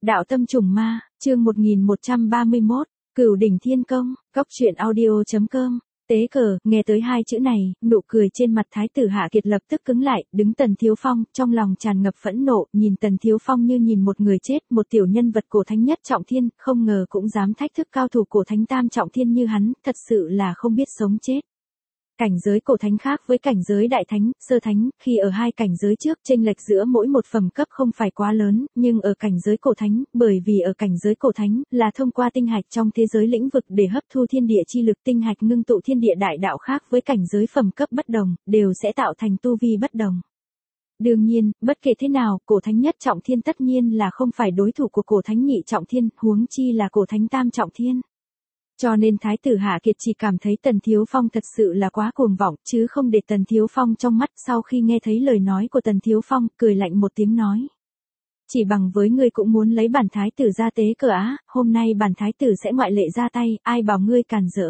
Đạo tâm trùng ma, chương 1131, Cửu đỉnh thiên công, Cóc truyện audio.com. Tế cờ, nghe tới hai chữ này, nụ cười trên mặt Thái tử Hạ Kiệt lập tức cứng lại, đứng Tần Thiếu Phong, trong lòng tràn ngập phẫn nộ, nhìn Tần Thiếu Phong như nhìn một người chết, một tiểu nhân vật cổ thánh nhất trọng thiên, không ngờ cũng dám thách thức cao thủ cổ thánh tam trọng thiên như hắn, thật sự là không biết sống chết. Cảnh giới cổ thánh khác với cảnh giới đại thánh, sơ thánh, khi ở hai cảnh giới trước, chênh lệch giữa mỗi một phẩm cấp không phải quá lớn, nhưng ở cảnh giới cổ thánh, bởi vì ở cảnh giới cổ thánh, là thông qua tinh hạch trong thế giới lĩnh vực để hấp thu thiên địa chi lực, tinh hạch ngưng tụ thiên địa đại đạo khác với cảnh giới phẩm cấp bất đồng, đều sẽ tạo thành tu vi bất đồng. Đương nhiên, bất kể thế nào, cổ thánh nhất trọng thiên tất nhiên là không phải đối thủ của cổ thánh nhị trọng thiên, huống chi là cổ thánh tam trọng thiên. Cho nên Thái tử Hạ Kiệt chỉ cảm thấy Tần Thiếu Phong thật sự là quá cuồng vọng, chứ không để Tần Thiếu Phong trong mắt. Sau khi nghe thấy lời nói của Tần Thiếu Phong, cười lạnh một tiếng nói. Chỉ bằng với ngươi cũng muốn lấy bản thái tử ra tế cờ á, hôm nay bản thái tử sẽ ngoại lệ ra tay, ai bảo ngươi càn rỡ.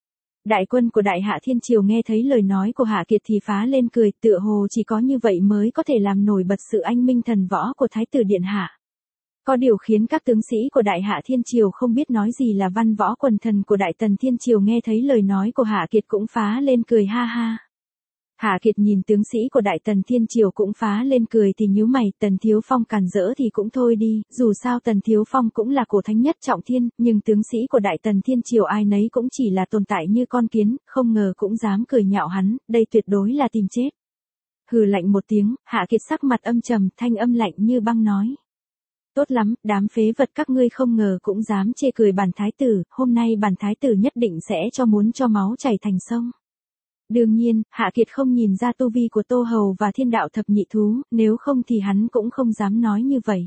Đại quân của Đại Hạ Thiên Triều nghe thấy lời nói của Hạ Kiệt thì phá lên cười, tựa hồ chỉ có như vậy mới có thể làm nổi bật sự anh minh thần võ của Thái tử Điện Hạ. Có điều khiến các tướng sĩ của Đại Hạ Thiên Triều không biết nói gì là văn võ quần thần của Đại Tần Thiên Triều nghe thấy lời nói của Hạ Kiệt cũng phá lên cười ha ha. Hạ Kiệt nhìn tướng sĩ của Đại Tần Thiên Triều cũng phá lên cười thì nhíu mày, Tần Thiếu Phong càn rỡ thì cũng thôi đi, dù sao Tần Thiếu Phong cũng là cổ thánh nhất trọng thiên, nhưng tướng sĩ của Đại Tần Thiên Triều ai nấy cũng chỉ là tồn tại như con kiến, không ngờ cũng dám cười nhạo hắn, đây tuyệt đối là tìm chết. Hừ lạnh một tiếng, Hạ Kiệt sắc mặt âm trầm, thanh âm lạnh như băng nói. Tốt lắm, đám phế vật các ngươi không ngờ cũng dám chê cười bản thái tử, hôm nay bản thái tử nhất định sẽ muốn cho máu chảy thành sông. Đương nhiên, Hạ Kiệt không nhìn ra tu vi của Tô Hầu và Thiên Đạo Thập Nhị Thú, nếu không thì hắn cũng không dám nói như vậy.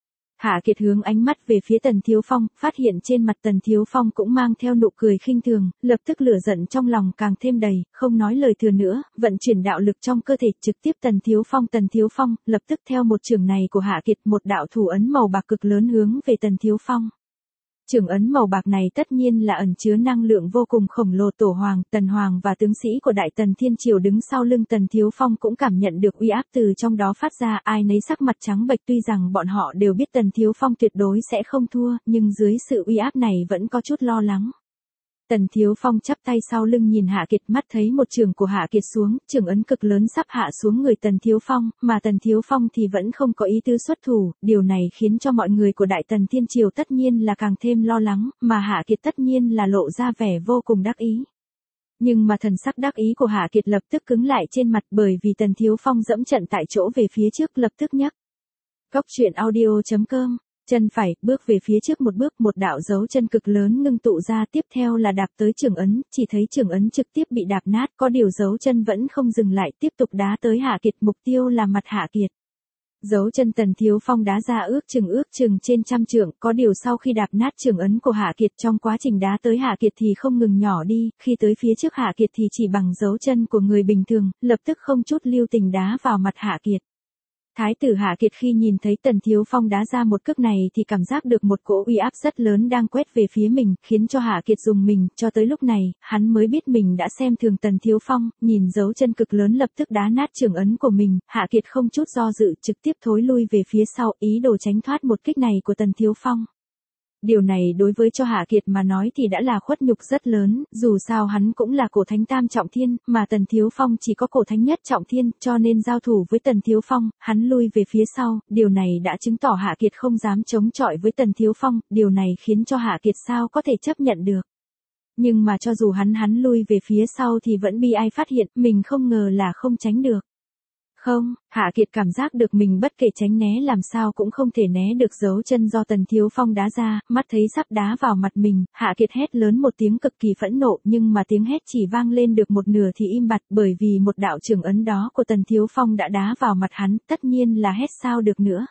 Hạ Kiệt hướng ánh mắt về phía Tần Thiếu Phong, phát hiện trên mặt Tần Thiếu Phong cũng mang theo nụ cười khinh thường, lập tức lửa giận trong lòng càng thêm đầy, không nói lời thừa nữa, vận chuyển đạo lực trong cơ thể trực tiếp Tần Thiếu Phong, lập tức theo một chưởng này của Hạ Kiệt một đạo thủ ấn màu bạc cực lớn hướng về Tần Thiếu Phong. Chưởng ấn màu bạc này tất nhiên là ẩn chứa năng lượng vô cùng khổng lồ. Tổ Hoàng, Tần Hoàng và tướng sĩ của Đại Tần Thiên Triều đứng sau lưng Tần Thiếu Phong cũng cảm nhận được uy áp từ trong đó phát ra, ai nấy sắc mặt trắng bệch, tuy rằng bọn họ đều biết Tần Thiếu Phong tuyệt đối sẽ không thua, nhưng dưới sự uy áp này vẫn có chút lo lắng. Tần Thiếu Phong chắp tay sau lưng nhìn Hạ Kiệt, mắt thấy một chưởng của Hạ Kiệt xuống, chưởng ấn cực lớn sắp hạ xuống người Tần Thiếu Phong, mà Tần Thiếu Phong thì vẫn không có ý tứ xuất thủ, điều này khiến cho mọi người của Đại Tần Thiên Triều tất nhiên là càng thêm lo lắng, mà Hạ Kiệt tất nhiên là lộ ra vẻ vô cùng đắc ý. Nhưng mà thần sắc đắc ý của Hạ Kiệt lập tức cứng lại trên mặt, bởi vì Tần Thiếu Phong dẫm trận tại chỗ về phía trước, lập tức nhắc. Cóc truyện audio.com. Chân phải, bước về phía trước một bước, một đạo dấu chân cực lớn ngưng tụ ra, tiếp theo là đạp tới chưởng ấn, chỉ thấy chưởng ấn trực tiếp bị đạp nát, có điều dấu chân vẫn không dừng lại, tiếp tục đá tới Hạ Kiệt, mục tiêu là mặt Hạ Kiệt. Dấu chân Tần Thiếu Phong đá ra ước chừng trên trăm trượng, có điều sau khi đạp nát chưởng ấn của Hạ Kiệt, trong quá trình đá tới Hạ Kiệt thì không ngừng nhỏ đi, khi tới phía trước Hạ Kiệt thì chỉ bằng dấu chân của người bình thường, lập tức không chút lưu tình đá vào mặt Hạ Kiệt. Thái tử Hạ Kiệt khi nhìn thấy Tần Thiếu Phong đá ra một cước này thì cảm giác được một cỗ uy áp rất lớn đang quét về phía mình, khiến cho Hạ Kiệt rùng mình, cho tới lúc này, hắn mới biết mình đã xem thường Tần Thiếu Phong, nhìn dấu chân cực lớn lập tức đá nát chưởng ấn của mình, Hạ Kiệt không chút do dự trực tiếp thối lui về phía sau, ý đồ tránh thoát một kích này của Tần Thiếu Phong. Điều này đối với cho Hạ Kiệt mà nói thì đã là khuất nhục rất lớn, dù sao hắn cũng là cổ thánh tam trọng thiên, mà Tần Thiếu Phong chỉ có cổ thánh nhất trọng thiên, cho nên giao thủ với Tần Thiếu Phong, hắn lui về phía sau, điều này đã chứng tỏ Hạ Kiệt không dám chống chọi với Tần Thiếu Phong, điều này khiến cho Hạ Kiệt sao có thể chấp nhận được. Nhưng mà cho dù hắn lui về phía sau thì vẫn bị ai phát hiện, mình không ngờ là không tránh được. Không, Hạ Kiệt cảm giác được mình bất kể tránh né làm sao cũng không thể né được dấu chân do Tần Thiếu Phong đá ra, mắt thấy sắp đá vào mặt mình, Hạ Kiệt hét lớn một tiếng cực kỳ phẫn nộ, nhưng mà tiếng hét chỉ vang lên được một nửa thì im bặt, bởi vì một đạo chưởng ấn đó của Tần Thiếu Phong đã đá vào mặt hắn, tất nhiên là hét sao được nữa.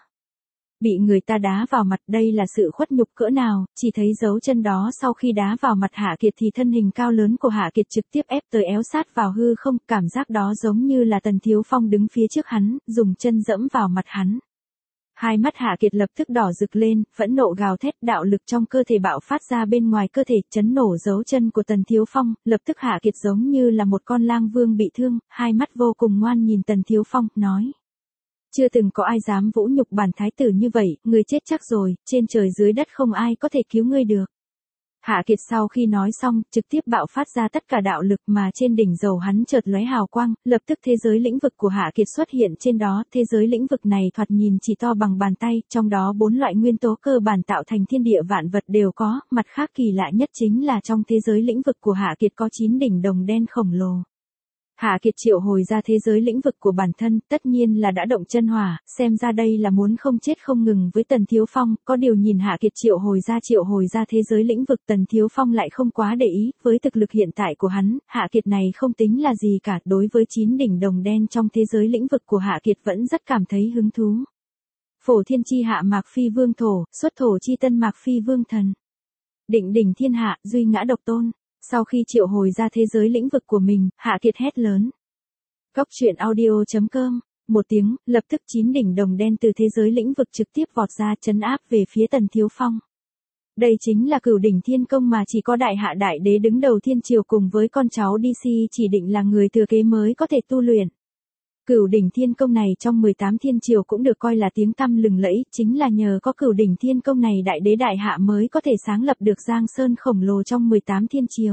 Bị người ta đá vào mặt, đây là sự khuất nhục cỡ nào, chỉ thấy dấu chân đó sau khi đá vào mặt Hạ Kiệt thì thân hình cao lớn của Hạ Kiệt trực tiếp ép tới éo sát vào hư không, cảm giác đó giống như là Tần Thiếu Phong đứng phía trước hắn, dùng chân dẫm vào mặt hắn. Hai mắt Hạ Kiệt lập tức đỏ rực lên, phẫn nộ gào thét, đạo lực trong cơ thể bạo phát ra bên ngoài cơ thể, chấn nổ dấu chân của Tần Thiếu Phong, lập tức Hạ Kiệt giống như là một con lang vương bị thương, hai mắt vô cùng ngoan nhìn Tần Thiếu Phong, nói. Chưa từng có ai dám vũ nhục bản thái tử như vậy, ngươi chết chắc rồi, trên trời dưới đất không ai có thể cứu ngươi được. Hạ Kiệt sau khi nói xong, trực tiếp bạo phát ra tất cả đạo lực mà trên đỉnh đầu hắn chợt lóe hào quang, lập tức thế giới lĩnh vực của Hạ Kiệt xuất hiện trên đó, thế giới lĩnh vực này thoạt nhìn chỉ to bằng bàn tay, trong đó 4 loại nguyên tố cơ bản tạo thành thiên địa vạn vật đều có, mặt khác kỳ lạ nhất chính là trong thế giới lĩnh vực của Hạ Kiệt có 9 đỉnh đồng đen khổng lồ. Hạ Kiệt triệu hồi ra thế giới lĩnh vực của bản thân, tất nhiên là đã động chân hỏa, xem ra đây là muốn không chết không ngừng với Tần Thiếu Phong, có điều nhìn Hạ Kiệt triệu hồi ra thế giới lĩnh vực Tần Thiếu Phong lại không quá để ý, với thực lực hiện tại của hắn, Hạ Kiệt này không tính là gì cả, đối với 9 đỉnh đồng đen trong thế giới lĩnh vực của Hạ Kiệt vẫn rất cảm thấy hứng thú. Phổ thiên chi hạ mạc phi vương thổ, xuất thổ chi tân mạc phi vương thần. Định đỉnh thiên hạ, duy ngã độc tôn. Sau khi triệu hồi ra thế giới lĩnh vực của mình, Hạ Kiệt hét lớn. Góc truyện audio.com. Một tiếng, lập tức 9 đỉnh đồng đen từ thế giới lĩnh vực trực tiếp vọt ra trấn áp về phía Tần Thiếu Phong. Đây chính là cửu đỉnh thiên công mà chỉ có đại hạ đại đế đứng đầu thiên triều cùng với con cháu DC chỉ định là người thừa kế mới có thể tu luyện. Cửu đỉnh thiên công này trong 18 thiên triều cũng được coi là tiếng tăm lừng lẫy, chính là nhờ có cửu đỉnh thiên công này đại đế đại hạ mới có thể sáng lập được Giang Sơn khổng lồ trong 18 thiên triều.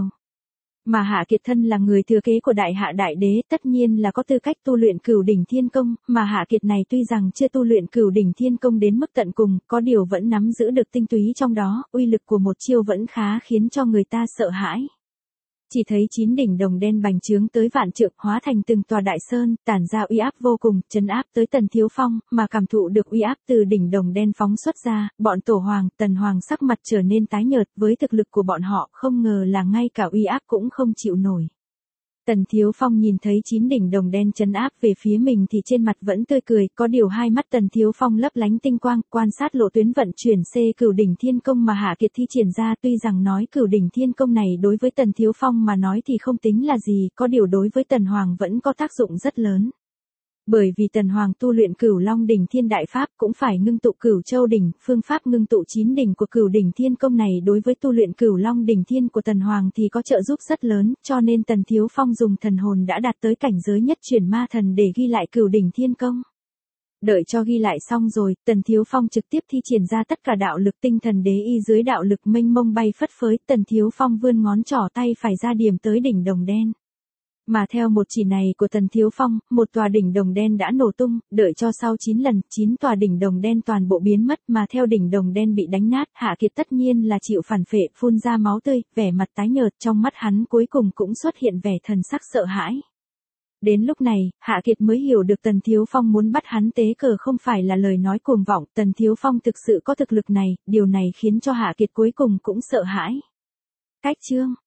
Mà Hạ Kiệt thân là người thừa kế của đại hạ đại đế, tất nhiên là có tư cách tu luyện cửu đỉnh thiên công, mà Hạ Kiệt này tuy rằng chưa tu luyện cửu đỉnh thiên công đến mức tận cùng, có điều vẫn nắm giữ được tinh túy trong đó, uy lực của một chiêu vẫn khá khiến cho người ta sợ hãi. Chỉ thấy 9 đỉnh đồng đen bành trướng tới vạn trượng, hóa thành từng tòa đại sơn, tản ra uy áp vô cùng, trấn áp tới Tần Thiếu Phong, mà cảm thụ được uy áp từ đỉnh đồng đen phóng xuất ra, bọn Tổ Hoàng, Tần Hoàng sắc mặt trở nên tái nhợt, với thực lực của bọn họ, không ngờ là ngay cả uy áp cũng không chịu nổi. Tần Thiếu Phong nhìn thấy 9 đỉnh đồng đen trấn áp về phía mình thì trên mặt vẫn tươi cười, có điều hai mắt Tần Thiếu Phong lấp lánh tinh quang, quan sát lộ tuyến vận chuyển cửu đỉnh thiên công mà Hạ Kiệt thi triển ra, tuy rằng nói cửu đỉnh thiên công này đối với Tần Thiếu Phong mà nói thì không tính là gì, có điều đối với Tần Hoàng vẫn có tác dụng rất lớn. Bởi vì Tần Hoàng tu luyện Cửu Long đỉnh thiên đại pháp cũng phải ngưng tụ Cửu Châu đỉnh, phương pháp ngưng tụ 9 đỉnh của Cửu đỉnh thiên công này đối với tu luyện Cửu Long đỉnh thiên của Tần Hoàng thì có trợ giúp rất lớn, cho nên Tần Thiếu Phong dùng thần hồn đã đạt tới cảnh giới nhất chuyển ma thần để ghi lại Cửu đỉnh thiên công. Đợi cho ghi lại xong rồi, Tần Thiếu Phong trực tiếp thi triển ra tất cả đạo lực tinh thần đế y dưới đạo lực mênh mông bay phất phới, Tần Thiếu Phong vươn ngón trỏ tay phải ra điểm tới đỉnh đồng đen. Mà theo một chỉ này của Tần Thiếu Phong, một tòa đỉnh đồng đen đã nổ tung, đợi cho sau 9 lần, 9 tòa đỉnh đồng đen toàn bộ biến mất, mà theo đỉnh đồng đen bị đánh nát, Hạ Kiệt tất nhiên là chịu phản phệ, phun ra máu tươi, vẻ mặt tái nhợt, trong mắt hắn cuối cùng cũng xuất hiện vẻ thần sắc sợ hãi. Đến lúc này, Hạ Kiệt mới hiểu được Tần Thiếu Phong muốn bắt hắn tế cờ không phải là lời nói cuồng vọng, Tần Thiếu Phong thực sự có thực lực này, điều này khiến cho Hạ Kiệt cuối cùng cũng sợ hãi. Cách chương